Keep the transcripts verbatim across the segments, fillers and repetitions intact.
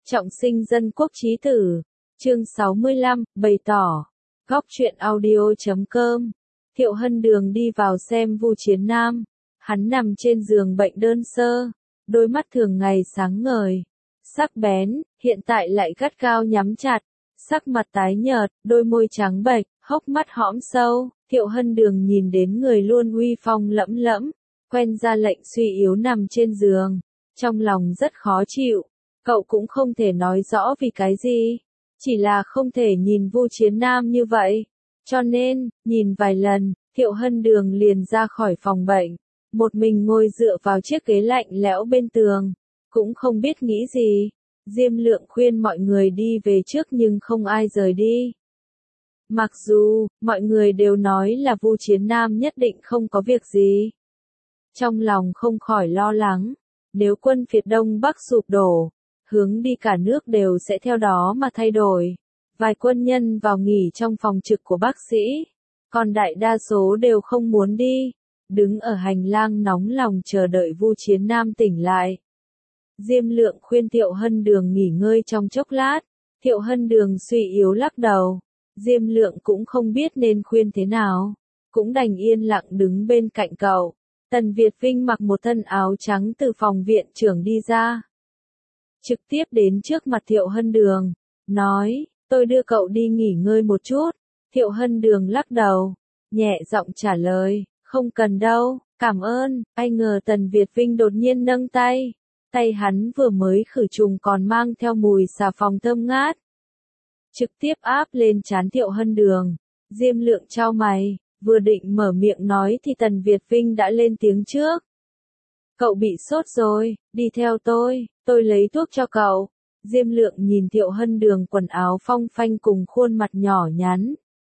Trọng sinh dân quốc chí tử. Chương sáu mươi lăm, bày tỏ. Góc truyện audio chấm com. Thiệu Hân Đường đi vào xem Vu Chiến Nam. Hắn nằm trên giường bệnh đơn sơ, đôi mắt thường ngày sáng ngời, sắc bén, hiện tại lại gắt gao nhắm chặt, sắc mặt tái nhợt, đôi môi trắng bệch, hốc mắt hõm sâu. Thiệu Hân Đường nhìn đến người luôn uy phong lẫm lẫm, quen ra lệnh suy yếu nằm trên giường, trong lòng rất khó chịu. Cậu cũng không thể nói rõ vì cái gì, chỉ là không thể nhìn Vu Chiến Nam như vậy. Cho nên, nhìn vài lần, Thiệu Hân Đường liền ra khỏi phòng bệnh, một mình ngồi dựa vào chiếc ghế lạnh lẽo bên tường, cũng không biết nghĩ gì. Diêm Lượng khuyên mọi người đi về trước nhưng không ai rời đi. Mặc dù, mọi người đều nói là Vu Chiến Nam nhất định không có việc gì. Trong lòng không khỏi lo lắng, nếu quân phiệt Đông Bắc sụp đổ, hướng đi cả nước đều sẽ theo đó mà thay đổi. Vài quân nhân vào nghỉ trong phòng trực của bác sĩ, còn đại đa số đều không muốn đi, đứng ở hành lang nóng lòng chờ đợi Vu Chiến Nam tỉnh lại. Diêm Lượng khuyên Thiệu Hân Đường nghỉ ngơi trong chốc lát, Thiệu Hân Đường suy yếu lắc đầu. Diêm Lượng cũng không biết nên khuyên thế nào, cũng đành yên lặng đứng bên cạnh cậu. Tần Việt Vinh mặc một thân áo trắng từ phòng viện trưởng đi ra, trực tiếp đến trước mặt Thiệu Hân Đường, nói, tôi đưa cậu đi nghỉ ngơi một chút. Thiệu Hân Đường lắc đầu, nhẹ giọng trả lời, không cần đâu, cảm ơn. Ai ngờ Tần Việt Vinh đột nhiên nâng tay, tay hắn vừa mới khử trùng còn mang theo mùi xà phòng thơm ngát, trực tiếp áp lên trán Thiệu Hân Đường. Diêm Lượng chau mày, vừa định mở miệng nói thì Tần Việt Vinh đã lên tiếng trước. Cậu bị sốt rồi, đi theo tôi, tôi lấy thuốc cho cậu. Diêm Lượng nhìn Thiệu Hân Đường quần áo phong phanh cùng khuôn mặt nhỏ nhắn,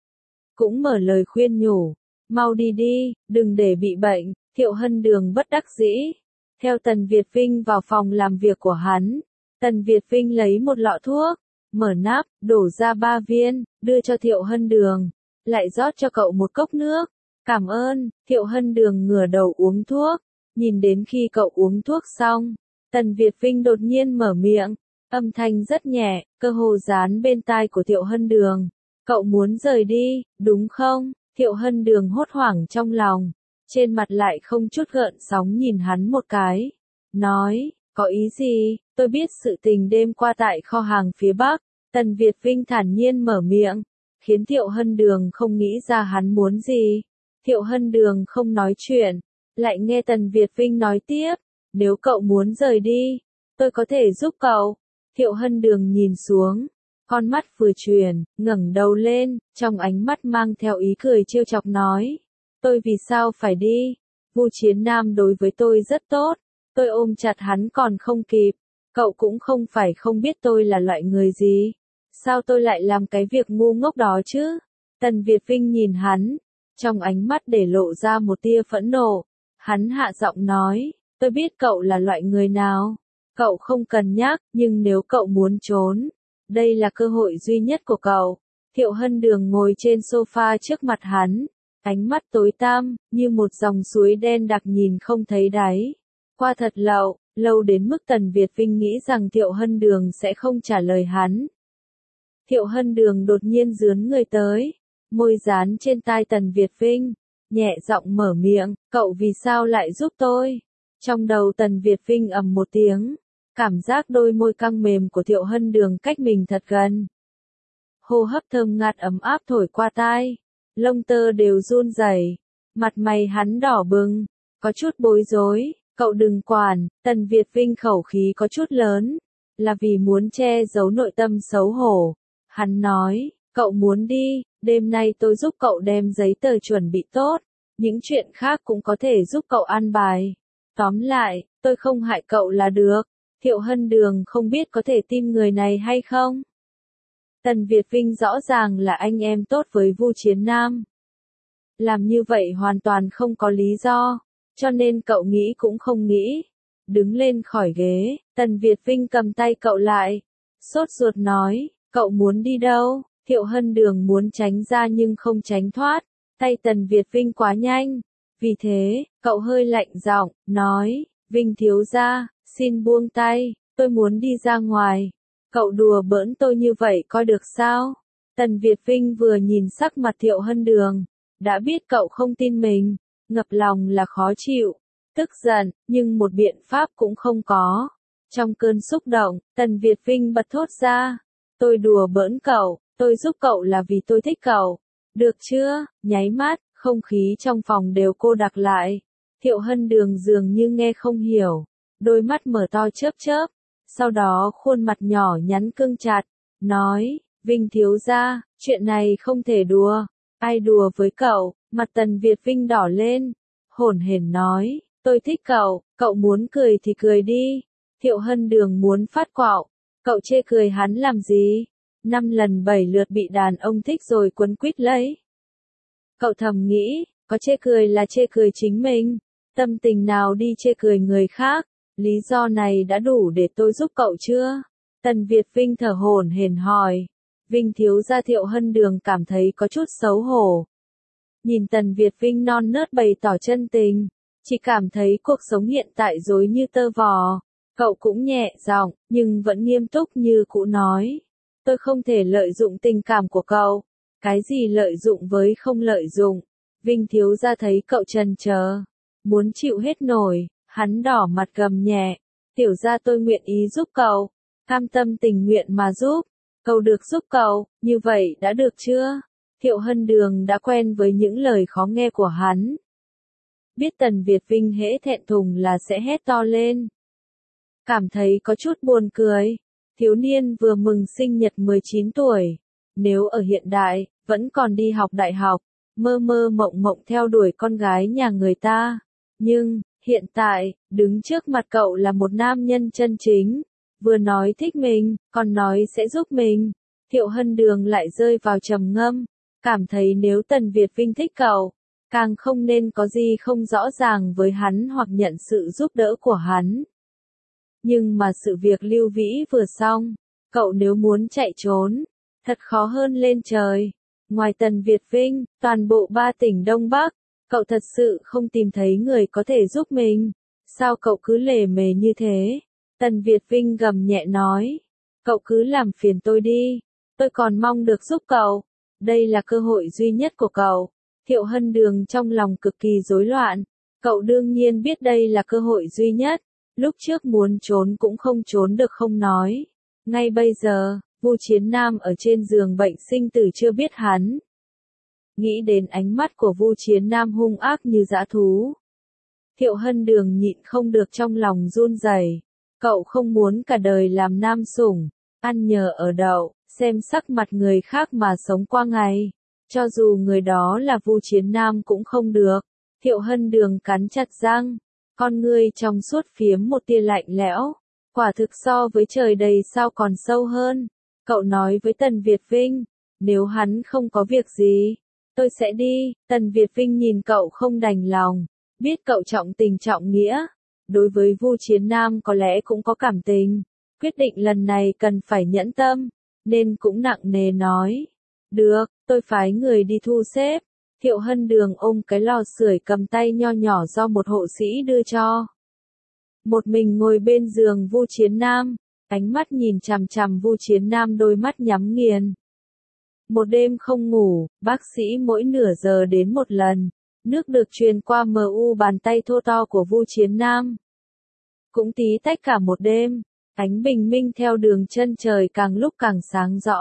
cũng mở lời khuyên nhủ, mau đi đi, đừng để bị bệnh. Thiệu Hân Đường bất đắc dĩ, theo Tần Việt Vinh vào phòng làm việc của hắn. Tần Việt Vinh lấy một lọ thuốc, mở nắp, đổ ra ba viên, đưa cho Thiệu Hân Đường, lại rót cho cậu một cốc nước. Cảm ơn. Thiệu Hân Đường ngửa đầu uống thuốc, nhìn đến khi cậu uống thuốc xong, Tần Việt Vinh đột nhiên mở miệng, âm thanh rất nhẹ, cơ hồ dán bên tai của Thiệu Hân Đường. Cậu muốn rời đi, đúng không? Thiệu Hân Đường hốt hoảng trong lòng, trên mặt lại không chút gợn sóng nhìn hắn một cái, nói, có ý gì? Tôi biết sự tình đêm qua tại kho hàng phía Bắc. Tần Việt Vinh thản nhiên mở miệng, khiến Thiệu Hân Đường không nghĩ ra hắn muốn gì. Thiệu Hân Đường không nói chuyện, lại nghe Tần Việt Vinh nói tiếp, nếu cậu muốn rời đi, tôi có thể giúp cậu. Thiệu Hân Đường nhìn xuống, con mắt vừa chuyển, ngẩng đầu lên, trong ánh mắt mang theo ý cười trêu chọc nói, tôi vì sao phải đi? Vu Chiến Nam đối với tôi rất tốt, tôi ôm chặt hắn còn không kịp. Cậu cũng không phải không biết tôi là loại người gì, sao tôi lại làm cái việc ngu ngốc đó chứ? Tần Việt Vinh nhìn hắn, trong ánh mắt để lộ ra một tia phẫn nộ. Hắn hạ giọng nói, tôi biết cậu là loại người nào, cậu không cần nhắc, nhưng nếu cậu muốn trốn, đây là cơ hội duy nhất của cậu. Thiệu Hân Đường ngồi trên sofa trước mặt hắn, ánh mắt tối tăm, như một dòng suối đen đặc nhìn không thấy đáy. Qua thật lâu, lâu đến mức Tần Việt Vinh nghĩ rằng Thiệu Hân Đường sẽ không trả lời hắn. Thiệu Hân Đường đột nhiên dướn người tới, môi dán trên tai Tần Việt Vinh, nhẹ giọng mở miệng, cậu vì sao lại giúp tôi? Trong đầu Tần Việt Vinh ầm một tiếng, cảm giác đôi môi căng mềm của Thiệu Hân Đường cách mình thật gần. Hô hấp thơm ngát ấm áp thổi qua tai, lông tơ đều run rẩy, mặt mày hắn đỏ bừng, có chút bối rối. Cậu đừng quản. Tần Việt Vinh khẩu khí có chút lớn, là vì muốn che giấu nội tâm xấu hổ. Hắn nói, cậu muốn đi, đêm nay tôi giúp cậu đem giấy tờ chuẩn bị tốt, những chuyện khác cũng có thể giúp cậu an bài. Tóm lại, tôi không hại cậu là được. Thiệu Hân Đường không biết có thể tin người này hay không. Tần Việt Vinh rõ ràng là anh em tốt với Vu Chiến Nam, làm như vậy hoàn toàn không có lý do. Cho nên cậu nghĩ cũng không nghĩ. Đứng lên khỏi ghế, Tần Việt Vinh cầm tay cậu lại, sốt ruột nói, cậu muốn đi đâu? Thiệu Hân Đường muốn tránh ra nhưng không tránh thoát, tay Tần Việt Vinh quá nhanh. Vì thế, cậu hơi lạnh giọng, nói, Vinh thiếu gia, xin buông tay, tôi muốn đi ra ngoài. Cậu đùa bỡn tôi như vậy coi được sao? Tần Việt Vinh vừa nhìn sắc mặt Thiệu Hân Đường, đã biết cậu không tin mình, ngập lòng là khó chịu, tức giận, nhưng một biện pháp cũng không có. Trong cơn xúc động, Tần Việt Vinh bật thốt ra, tôi đùa bỡn cậu, tôi giúp cậu là vì tôi thích cậu. Được chưa? Nháy mắt, không khí trong phòng đều cô đặc lại. Thiệu Hân Đường dường như nghe không hiểu, đôi mắt mở to chớp chớp, sau đó khuôn mặt nhỏ nhắn cương chặt, nói, Vinh thiếu gia, chuyện này không thể đùa. Ai đùa với cậu? Mặt Tần Việt Vinh đỏ lên, hổn hển nói, tôi thích cậu, cậu muốn cười thì cười đi. Thiệu Hân Đường muốn phát quạo, cậu chê cười hắn làm gì? Năm lần bảy lượt bị đàn ông thích rồi quấn quýt lấy. Cậu thầm nghĩ, có chê cười là chê cười chính mình, tâm tình nào đi chê cười người khác, lý do này đã đủ để tôi giúp cậu chưa? Tần Việt Vinh thở hổn hển hỏi. Vinh thiếu gia Thiệu Hân Đường cảm thấy có chút xấu hổ. Nhìn Tần Việt Vinh non nớt bày tỏ chân tình, chỉ cảm thấy cuộc sống hiện tại rối như tơ vò. Cậu cũng nhẹ giọng, nhưng vẫn nghiêm túc như cũ nói. Tôi không thể lợi dụng tình cảm của cậu. Cái gì lợi dụng với không lợi dụng? Vinh thiếu gia thấy cậu chần chờ, muốn chịu hết nổi, hắn đỏ mặt gầm nhẹ. Tiểu gia tôi nguyện ý giúp cậu, cam tâm tình nguyện mà giúp. Cậu được giúp cậu, như vậy đã được chưa? Thiệu Hân Đường đã quen với những lời khó nghe của hắn. Biết Tần Việt Vinh hễ thẹn thùng là sẽ hét to lên. Cảm thấy có chút buồn cười. Thiếu niên vừa mừng sinh nhật mười chín tuổi. Nếu ở hiện đại, vẫn còn đi học đại học, mơ mơ mộng mộng theo đuổi con gái nhà người ta. Nhưng, hiện tại, đứng trước mặt cậu là một nam nhân chân chính. Vừa nói thích mình, còn nói sẽ giúp mình. Thiệu Hân Đường lại rơi vào trầm ngâm, cảm thấy nếu Tần Việt Vinh thích cậu, càng không nên có gì không rõ ràng với hắn hoặc nhận sự giúp đỡ của hắn. Nhưng mà sự việc Lưu Vĩ vừa xong, cậu nếu muốn chạy trốn, thật khó hơn lên trời. Ngoài Tần Việt Vinh, toàn bộ ba tỉnh Đông Bắc, cậu thật sự không tìm thấy người có thể giúp mình. Sao cậu cứ lề mề như thế? Tần Việt Vinh gầm nhẹ nói, cậu cứ làm phiền tôi đi, tôi còn mong được giúp cậu, đây là cơ hội duy nhất của cậu. Thiệu Hân Đường trong lòng cực kỳ rối loạn, cậu đương nhiên biết đây là cơ hội duy nhất, lúc trước muốn trốn cũng không trốn được không nói. Ngay bây giờ, Vu Chiến Nam ở trên giường bệnh sinh tử chưa biết hắn. Nghĩ đến ánh mắt của Vu Chiến Nam hung ác như dã thú. Thiệu Hân Đường nhịn không được trong lòng run rẩy. Cậu không muốn cả đời làm nam sủng, ăn nhờ ở đậu, xem sắc mặt người khác mà sống qua ngày. Cho dù người đó là Vu Chiến Nam cũng không được. Thiệu Hân Đường cắn chặt răng, con ngươi trong suốt phiếm một tia lạnh lẽo. Quả thực so với trời đầy sao còn sâu hơn. Cậu nói với Tần Việt Vinh, nếu hắn không có việc gì, tôi sẽ đi. Tần Việt Vinh nhìn cậu không đành lòng, biết cậu trọng tình trọng nghĩa. Đối với Vu Chiến Nam có lẽ cũng có cảm tình, quyết định lần này cần phải nhẫn tâm, nên cũng nặng nề nói. Được, tôi phái người đi thu xếp. Thiệu Hân Đường ôm cái lò sưởi cầm tay nho nhỏ do một hộ sĩ đưa cho. Một mình ngồi bên giường Vu Chiến Nam, ánh mắt nhìn chằm chằm Vu Chiến Nam đôi mắt nhắm nghiền. Một đêm không ngủ, bác sĩ mỗi nửa giờ đến một lần. Nước được truyền qua mờ u bàn tay thô to của Vu Chiến Nam. Cũng tí tách cả một đêm, ánh bình minh theo đường chân trời càng lúc càng sáng rõ.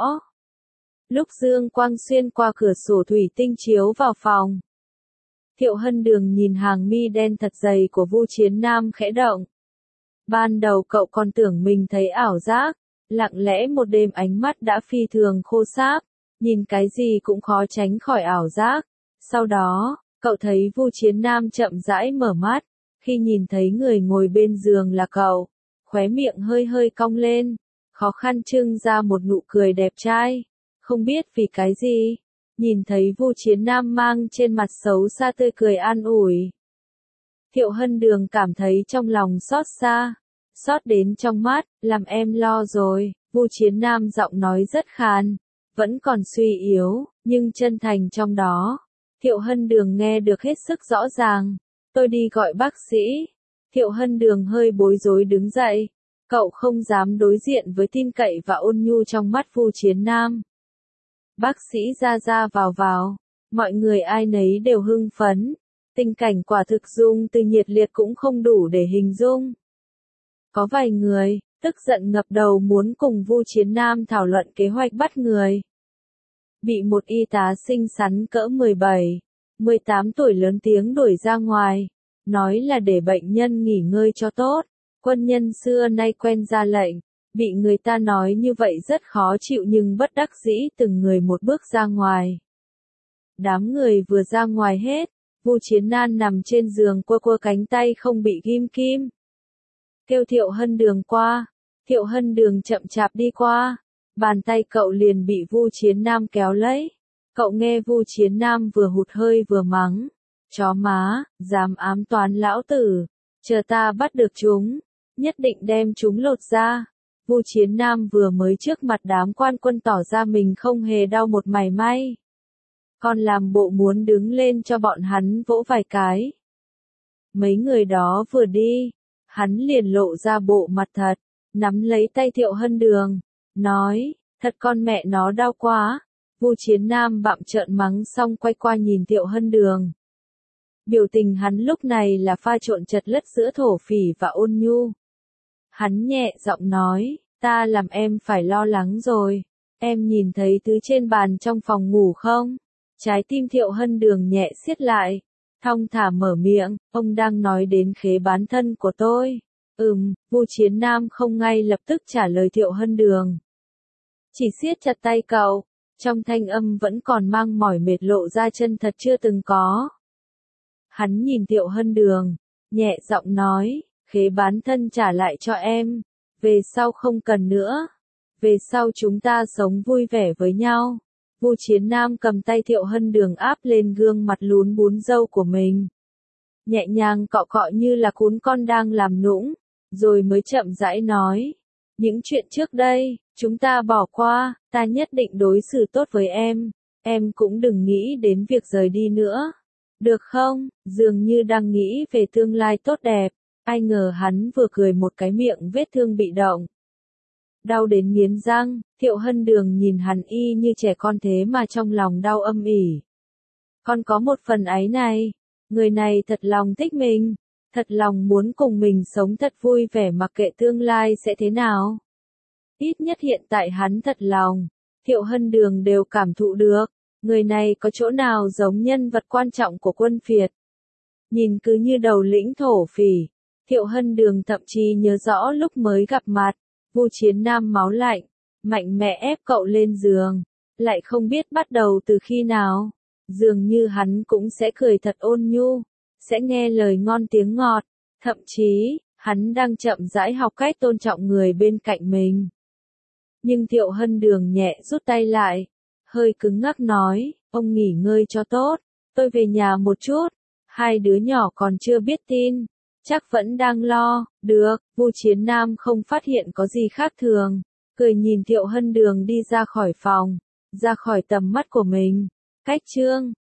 Lúc dương quang xuyên qua cửa sổ thủy tinh chiếu vào phòng. Thiệu Hân Đường nhìn hàng mi đen thật dày của Vu Chiến Nam khẽ động. Ban đầu cậu còn tưởng mình thấy ảo giác, lặng lẽ một đêm ánh mắt đã phi thường khô sáp, nhìn cái gì cũng khó tránh khỏi ảo giác. Sau đó, cậu thấy Vu Chiến Nam chậm rãi mở mắt, khi nhìn thấy người ngồi bên giường là cậu, khóe miệng hơi hơi cong lên, khó khăn trưng ra một nụ cười đẹp trai, không biết vì cái gì, nhìn thấy Vu Chiến Nam mang trên mặt xấu xa tươi cười an ủi. Thiệu Hân Đường cảm thấy trong lòng xót xa, xót đến trong mắt, làm em lo rồi. Vu Chiến Nam giọng nói rất khàn, vẫn còn suy yếu, nhưng chân thành trong đó. Thiệu Hân Đường nghe được hết sức rõ ràng. Tôi đi gọi bác sĩ. Thiệu Hân Đường hơi bối rối đứng dậy. Cậu không dám đối diện với tin cậy và ôn nhu trong mắt Vu Chiến Nam. Bác sĩ ra ra vào vào, mọi người ai nấy đều hưng phấn, tình cảnh quả thực dung từ nhiệt liệt cũng không đủ để hình dung. Có vài người, tức giận ngập đầu muốn cùng Vu Chiến Nam thảo luận kế hoạch bắt người. Bị một y tá xinh xắn cỡ mười bảy, mười tám tuổi lớn tiếng đuổi ra ngoài, nói là để bệnh nhân nghỉ ngơi cho tốt. Quân nhân xưa nay quen ra lệnh, bị người ta nói như vậy rất khó chịu nhưng bất đắc dĩ từng người một bước ra ngoài. Đám người vừa ra ngoài hết, Vu Chiến Nam nằm trên giường quơ quơ cánh tay không bị ghim kim. Kêu Thiệu Hân Đường qua, Thiệu Hân Đường chậm chạp đi qua, bàn tay cậu liền bị Vu Chiến Nam kéo lấy. Cậu nghe Vu Chiến Nam vừa hụt hơi vừa mắng, chó má, dám ám toán lão tử, chờ ta bắt được chúng, nhất định đem chúng lột ra. Vu Chiến Nam vừa mới trước mặt đám quan quân tỏ ra mình không hề đau một mảy may, còn làm bộ muốn đứng lên cho bọn hắn vỗ vài cái. Mấy người đó vừa đi, hắn liền lộ ra bộ mặt thật, nắm lấy tay Thiệu Hân Đường, nói, thật con mẹ nó đau quá. Vu Chiến Nam bặm trợn mắng xong quay qua nhìn Thiệu Hân Đường. Biểu tình hắn lúc này là pha trộn chật lất giữa thổ phỉ và ôn nhu. Hắn nhẹ giọng nói, ta làm em phải lo lắng rồi, em nhìn thấy thứ trên bàn trong phòng ngủ không? Trái tim Thiệu Hân Đường nhẹ siết lại, thong thả mở miệng, ông đang nói đến khế bán thân của tôi. Ừm, Vu Chiến Nam không ngay lập tức trả lời Thiệu Hân Đường. Chỉ siết chặt tay cậu, trong thanh âm vẫn còn mang mỏi mệt lộ ra chân thật chưa từng có. Hắn nhìn Thiệu Hân Đường, nhẹ giọng nói, khế bán thân trả lại cho em, về sau không cần nữa, về sau chúng ta sống vui vẻ với nhau. Vu Chiến Nam cầm tay Thiệu Hân Đường áp lên gương mặt lún bún râu của mình, nhẹ nhàng cọ cọ như là cún con đang làm nũng, rồi mới chậm rãi nói, những chuyện trước đây, chúng ta bỏ qua, ta nhất định đối xử tốt với em, em cũng đừng nghĩ đến việc rời đi nữa, được không? Dường như đang nghĩ về tương lai tốt đẹp, ai ngờ hắn vừa cười một cái miệng vết thương bị động. Đau đến nghiến răng, Thiệu Hân Đường nhìn hắn y như trẻ con thế mà trong lòng đau âm ỉ. Còn có một phần áy này, người này thật lòng thích mình, thật lòng muốn cùng mình sống thật vui vẻ mặc kệ tương lai sẽ thế nào. Ít nhất hiện tại hắn thật lòng, Thiệu Hân Đường đều cảm thụ được, người này có chỗ nào giống nhân vật quan trọng của quân phiệt. Nhìn cứ như đầu lĩnh thổ phỉ, Thiệu Hân Đường thậm chí nhớ rõ lúc mới gặp mặt, Vu Chiến Nam máu lạnh, mạnh mẽ ép cậu lên giường, lại không biết bắt đầu từ khi nào, dường như hắn cũng sẽ cười thật ôn nhu, sẽ nghe lời ngon tiếng ngọt, thậm chí, hắn đang chậm rãi học cách tôn trọng người bên cạnh mình. Nhưng Thiệu Hân Đường nhẹ rút tay lại, hơi cứng ngắc nói, ông nghỉ ngơi cho tốt, tôi về nhà một chút, hai đứa nhỏ còn chưa biết tin, chắc vẫn đang lo, được. Vu Chiến Nam không phát hiện có gì khác thường, cười nhìn Thiệu Hân Đường đi ra khỏi phòng, ra khỏi tầm mắt của mình. Cách chương